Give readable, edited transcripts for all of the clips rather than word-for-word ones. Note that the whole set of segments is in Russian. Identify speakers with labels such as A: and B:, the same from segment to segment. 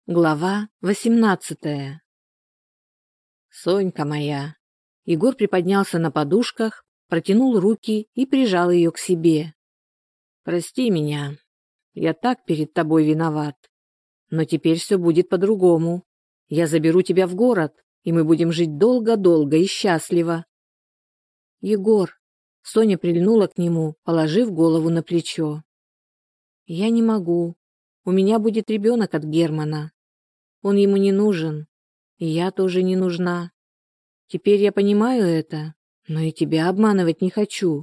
A: Глава 18. Сонька моя. Егор приподнялся на подушках, протянул руки и прижал ее к себе. Прости меня. Я так перед тобой виноват. Но теперь все будет по-другому. Я заберу тебя в город, и мы будем жить долго-долго и счастливо. Егор. Соня прильнула к нему, положив голову на плечо. Я не могу. У меня будет ребенок от Германа. Он ему не нужен, и я тоже не нужна. Теперь я понимаю это, но и тебя обманывать не хочу.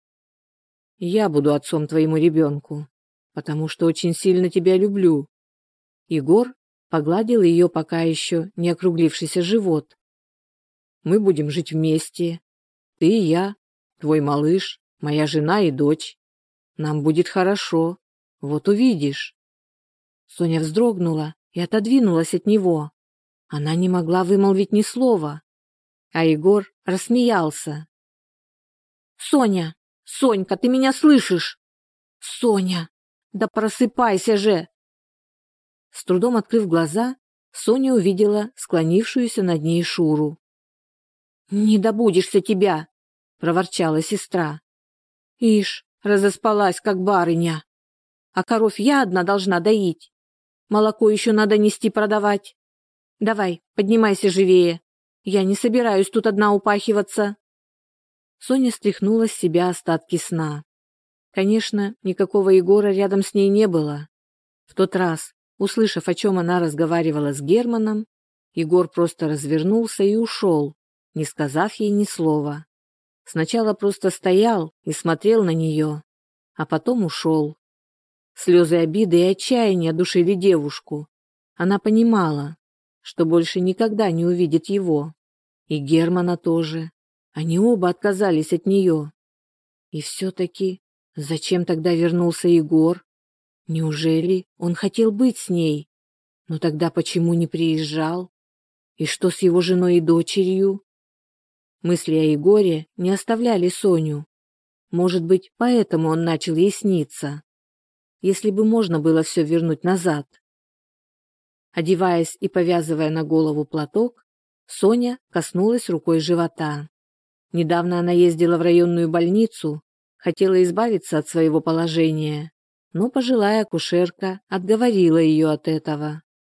A: Я буду отцом твоему ребенку, потому что очень сильно тебя люблю. Егор погладил ее пока еще не округлившийся живот. Мы будем жить вместе. Ты и я, твой малыш, моя жена и дочь. Нам будет хорошо. Вот увидишь. Соня вздрогнула и отодвинулась от него. Она не могла вымолвить ни слова. А Егор рассмеялся. «Соня! Сонька, ты меня слышишь? Соня! Да просыпайся же!» С трудом открыв глаза, Соня увидела склонившуюся над ней Шуру. «Не добудешься тебя!» — проворчала сестра. «Ишь, разоспалась, как барыня. А коров я одна должна доить. Молоко еще надо нести продавать. Давай, поднимайся живее. Я не собираюсь тут одна упахиваться». Соня стряхнула с себя остатки сна. Конечно, никакого Егора рядом с ней не было. В тот раз, услышав, о чем она разговаривала с Германом, Егор просто развернулся и ушел, не сказав ей ни слова. Сначала просто стоял и смотрел на нее, а потом ушел. Слезы обиды и отчаяния душили девушку. Она понимала, что больше никогда не увидит его. И Германа тоже. Они оба отказались от нее. И все-таки, зачем тогда вернулся Егор? Неужели он хотел быть с ней? Но тогда почему не приезжал? И что с его женой и дочерью? Мысли о Егоре не оставляли Соню. Может быть, поэтому он начал ей сниться. Если бы можно было все вернуть назад. Одеваясь и повязывая на голову платок, Соня коснулась рукой живота. Недавно она ездила в районную больницу, хотела избавиться от своего положения, но пожилая акушерка отговорила ее от этого.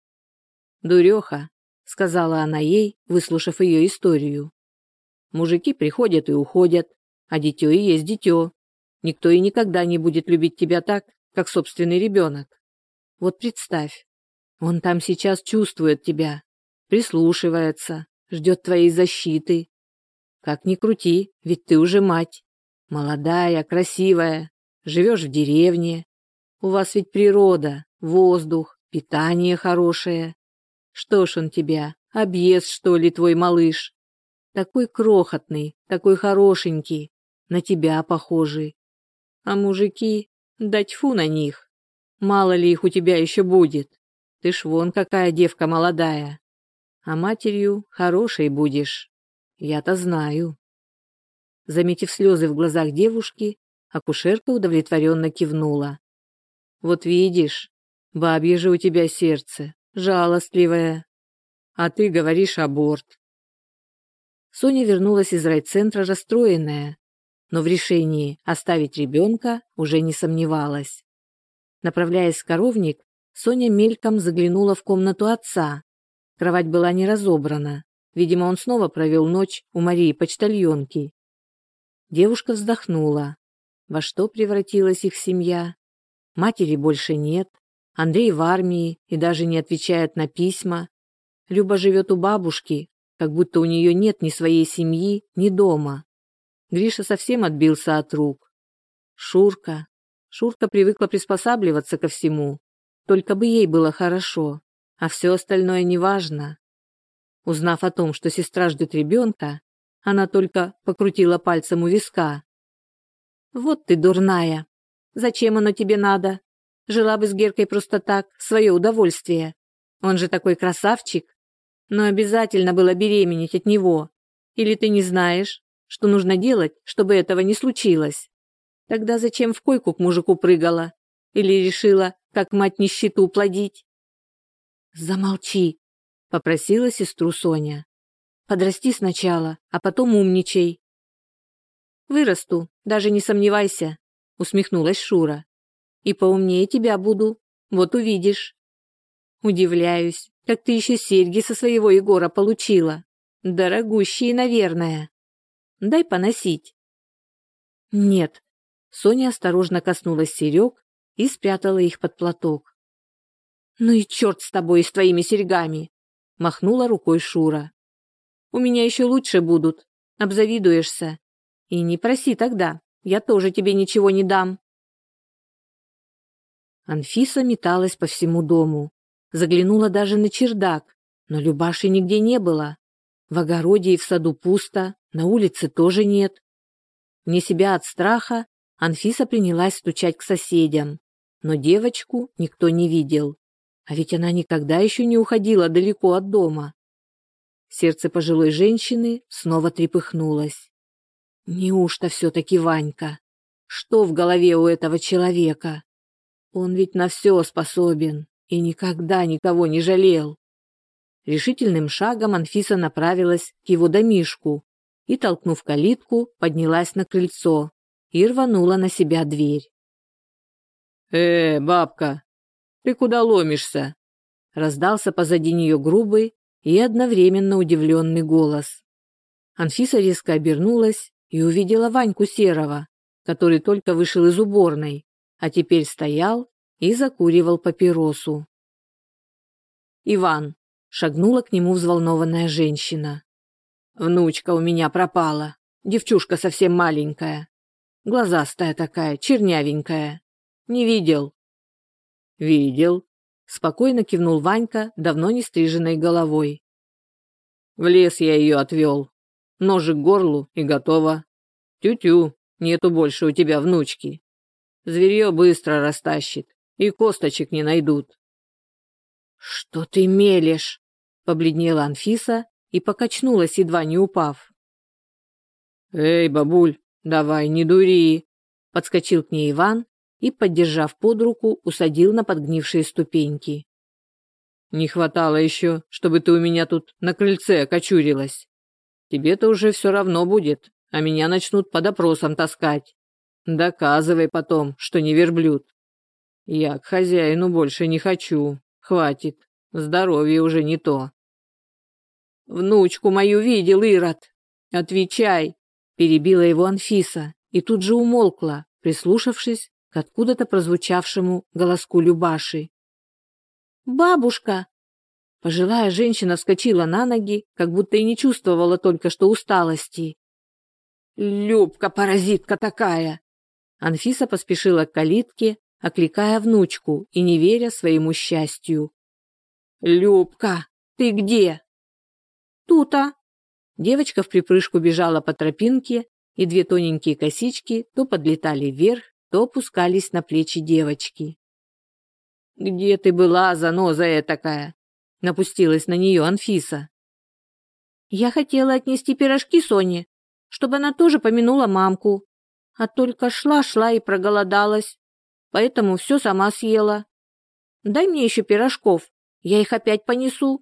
A: «Дуреха», — сказала она ей, выслушав ее историю. «Мужики приходят и уходят, а дитё и есть дитё. Никто и никогда не будет любить тебя так, как собственный ребенок. Вот представь, он там сейчас чувствует тебя, прислушивается, ждет твоей защиты. Как ни крути, ведь ты уже мать. Молодая, красивая, живешь в деревне. У вас ведь природа, воздух, питание хорошее. Что ж он тебя, объест, что ли, твой малыш? Такой крохотный, такой хорошенький, на тебя похожий. А мужики, да тьфу на них. Мало ли их у тебя еще будет. Ты ж вон какая девка молодая. А матерью хорошей будешь. Я-то знаю». Заметив слезы в глазах девушки, акушерка удовлетворенно кивнула. «Вот видишь, бабье же у тебя сердце, жалостливое. А ты говоришь аборт». Соня вернулась из райцентра расстроенная, но в решении оставить ребенка уже не сомневалась. Направляясь в коровник, Соня мельком заглянула в комнату отца. Кровать была не разобрана. Видимо, он снова провел ночь у Марии-почтальонки. Девушка вздохнула. Во что превратилась их семья? Матери больше нет. Андрей в армии и даже не отвечает на письма. Люба живет у бабушки, как будто у нее нет ни своей семьи, ни дома. Гриша совсем отбился от рук. Шурка привыкла приспосабливаться ко всему, только бы ей было хорошо, а все остальное неважно. Узнав о том, что сестра ждет ребенка, она только покрутила пальцем у виска. «Вот ты дурная! Зачем оно тебе надо? Жила бы с Геркой просто так, в свое удовольствие. Он же такой красавчик. Но обязательно было беременеть от него. Или ты не знаешь, что нужно делать, чтобы этого не случилось? Тогда зачем в койку к мужику прыгала? Или решила, как мать нищету плодить?» Замолчи, попросила сестру Соня. Подрасти сначала, а потом умничай. Вырасту, даже не сомневайся, усмехнулась Шура. И поумнее тебя буду, вот увидишь. Удивляюсь, как ты еще серьги со своего Егора получила. Дорогущие, наверное. Дай поносить. Нет. Соня осторожно коснулась серег и спрятала их под платок. Ну и черт с тобой и с твоими серьгами, махнула рукой Шура. У меня еще лучше будут, обзавидуешься. И не проси тогда, я тоже тебе ничего не дам. Анфиса металась по всему дому, заглянула даже на чердак, но Любаши нигде не было. В огороде и в саду пусто, на улице тоже нет. Вне себя от страха Анфиса принялась стучать к соседям, но девочку никто не видел. А ведь она никогда еще не уходила далеко от дома. Сердце пожилой женщины снова трепыхнулось. Неужто все-таки Ванька? Что в голове у этого человека? Он ведь на все способен и никогда никого не жалел. Решительным шагом Анфиса направилась к его домишку и, толкнув калитку, поднялась на крыльцо и рванула на себя дверь. Бабка, ты куда ломишься?» Раздался позади нее грубый и одновременно удивленный голос. Анфиса резко обернулась и увидела Ваньку Серого, который только вышел из уборной, а теперь стоял и закуривал папиросу. «Иван», — шагнула к нему взволнованная женщина. «Внучка у меня пропала, девчушка совсем маленькая, глазастая такая, чернявенькая. Не видел?» «Видел», — спокойно кивнул Ванька давно не стриженной головой. «В лес я ее отвел. Ножик к горлу и готово. Тю-тю, нету больше у тебя внучки. Зверье быстро растащит, и косточек не найдут». «Что ты мелешь?» — побледнела Анфиса и покачнулась, едва не упав. «Эй, бабуль, давай, не дури!» — подскочил к ней Иван и, поддержав под руку, усадил на подгнившие ступеньки. «Не хватало еще, чтобы ты у меня тут на крыльце окочурилась. Тебе-то уже все равно будет, а меня начнут по допросам таскать. Доказывай потом, что не верблюд. Я к хозяину больше не хочу, хватит, здоровье уже не то». «Внучку мою видел, Ирод! Отвечай!» – перебила его Анфиса и тут же умолкла, прислушавшись к откуда-то прозвучавшему голоску Любаши. «Бабушка!» Пожилая женщина вскочила на ноги, как будто и не чувствовала только что усталости. «Любка, паразитка такая!» Анфиса поспешила к калитке, окликая внучку и не веря своему счастью. «Любка, ты где?» «Тута!» Девочка вприпрыжку бежала по тропинке, и две тоненькие косички то подлетали вверх, то опускались на плечи девочки. «Где ты была, заноза этакая?» — напустилась на нее Анфиса. «Я хотела отнести пирожки Соне, чтобы она тоже помянула мамку, а только шла и проголодалась, поэтому все сама съела. Дай мне еще пирожков, я их опять понесу».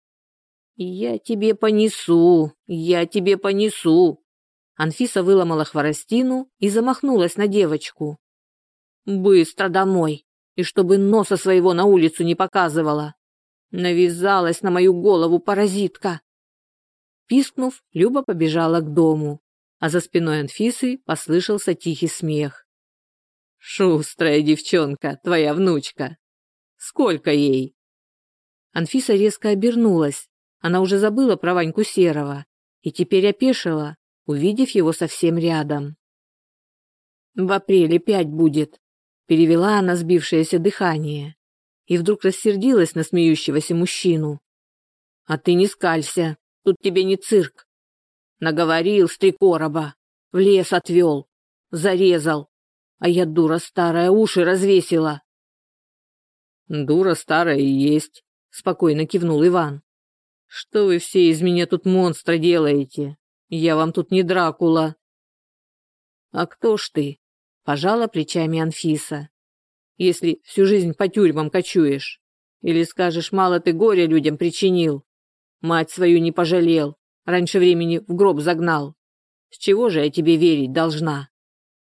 A: «Я тебе понесу, я тебе понесу!» Анфиса выломала хворостину и замахнулась на девочку. «Быстро домой, и чтобы носа своего на улицу не показывала. Навязалась на мою голову паразитка!» Пискнув, Люба побежала к дому, а за спиной Анфисы послышался тихий смех. «Шустрая девчонка, твоя внучка! Сколько ей?» Анфиса резко обернулась. Она уже забыла про Ваньку Серого и теперь опешила, увидев его совсем рядом. «В апреле 5 будет», — перевела она сбившееся дыхание и вдруг рассердилась на смеющегося мужчину. «А ты не скалься, тут тебе не цирк. Наговорил с 3 короба, в лес отвел, зарезал, а я, дура старая, уши развесила». «Дура старая и есть», — спокойно кивнул Иван. «Что вы все из меня тут монстра делаете? Я вам тут не Дракула». «А кто ж ты?» – пожала плечами Анфиса. «Если всю жизнь по тюрьмам кочуешь, Или скажешь, мало ты горя людям причинил? Мать свою не пожалел, раньше времени в гроб загнал. С чего же я тебе верить должна?»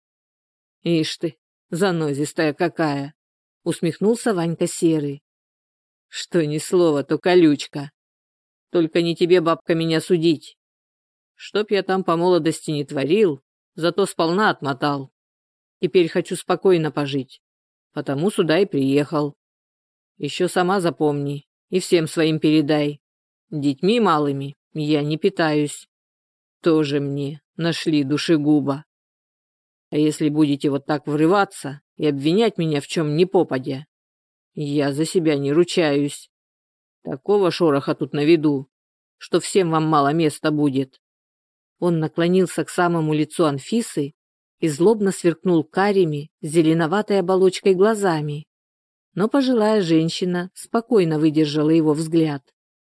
A: «Ишь ты, занозистая какая!» — усмехнулся Ванька Серый. «Что ни слово, то колючка. Только не тебе, бабка, меня судить. Чтоб я там по молодости не творил, зато сполна отмотал. Теперь хочу спокойно пожить, потому сюда и приехал. Еще сама запомни и всем своим передай. Детьми малыми я не питаюсь. Тоже мне нашли душегуба. А если будете вот так врываться и обвинять меня в чем ни попадя, я за себя не ручаюсь. Такого шороха тут наведу, что всем вам мало места будет». Он наклонился к самому лицу Анфисы и злобно сверкнул карими, зеленоватой оболочкой глазами. Но пожилая женщина спокойно выдержала его взгляд.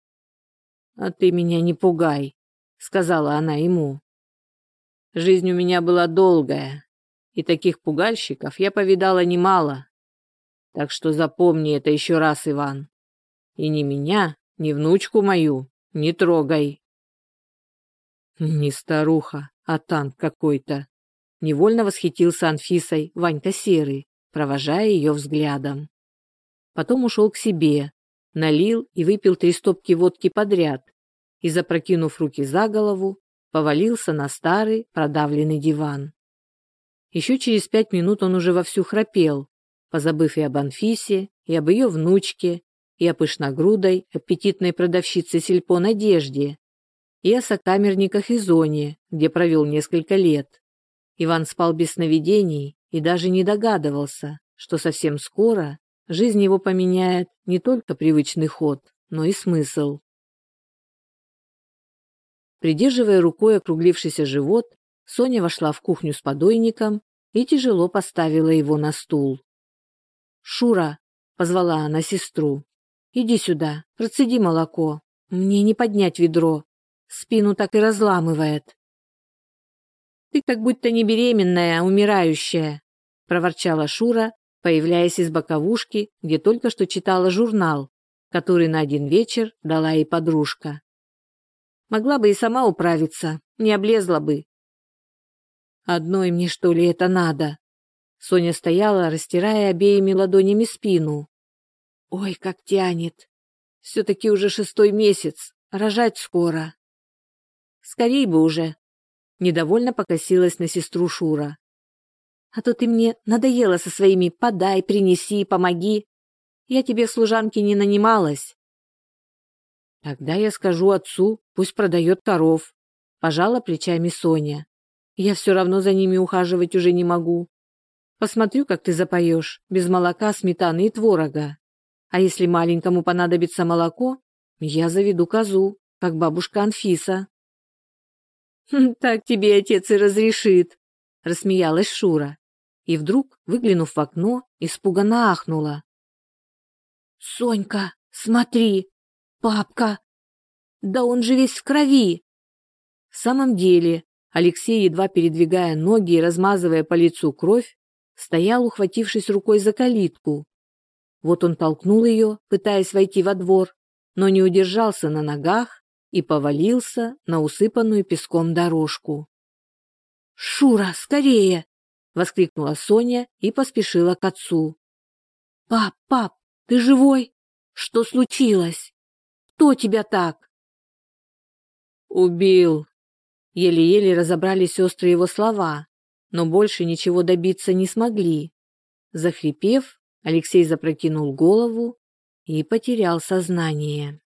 A: «А ты меня не пугай», — сказала она ему. «Жизнь у меня была долгая, и таких пугальщиков я повидала немало. Так что запомни это еще раз, Иван. И ни меня, ни внучку мою не трогай». «Не старуха, а танк какой-то», — невольно восхитился Анфисой Ванька Серый, провожая ее взглядом. Потом ушел к себе, налил и выпил 3 стопки водки подряд и, запрокинув руки за голову, повалился на старый продавленный диван. Еще через 5 минут он уже вовсю храпел, позабыв и об Анфисе, и об ее внучке, и о пышногрудой, аппетитной продавщице сельпо Надежде, и о сокамерниках и зоне, где провел несколько лет. Иван спал без сновидений и даже не догадывался, что совсем скоро жизнь его поменяет не только привычный ход, но и смысл. Придерживая рукой округлившийся живот, Соня вошла в кухню с подойником и тяжело поставила его на стул. «Шура», — позвала она сестру, — «иди сюда, процеди молоко. Мне не поднять ведро. Спину так и разламывает». «Ты как будто не беременная, а умирающая», — проворчала Шура, появляясь из боковушки, где только что читала журнал, который на один вечер дала ей подружка. «Могла бы и сама управиться, не облезла бы». «Одной мне, что ли, это надо?» Соня стояла, растирая обеими ладонями спину. «Ой, как тянет! Все-таки уже 6-й месяц, рожать скоро». «Скорей бы уже!» Недовольно покосилась на сестру Шура. «А то ты мне надоела со своими «подай, принеси, помоги». Я тебе в служанке не нанималась». «Тогда я скажу отцу, пусть продает коров», — пожала плечами Соня. «Я все равно за ними ухаживать уже не могу. Посмотрю, как ты запоешь, без молока, сметаны и творога. А если маленькому понадобится молоко, я заведу козу, как бабушка Анфиса». «Так тебе отец и разрешит», — рассмеялась Шура. И вдруг, выглянув в окно, испуганно ахнула. «Сонька, смотри! Папка! Да он же весь в крови!» В самом деле, Алексей, едва передвигая ноги и размазывая по лицу кровь, стоял, ухватившись рукой за калитку. Вот он толкнул ее, пытаясь войти во двор, но не удержался на ногах и повалился на усыпанную песком дорожку. «Шура, скорее!» — воскликнула Соня и поспешила к отцу. Пап, ты живой? Что случилось? Кто тебя так?» «Убил!» Еле-еле разобрали сестры его слова, но больше ничего добиться не смогли. Захрипев, Алексей запрокинул голову и потерял сознание.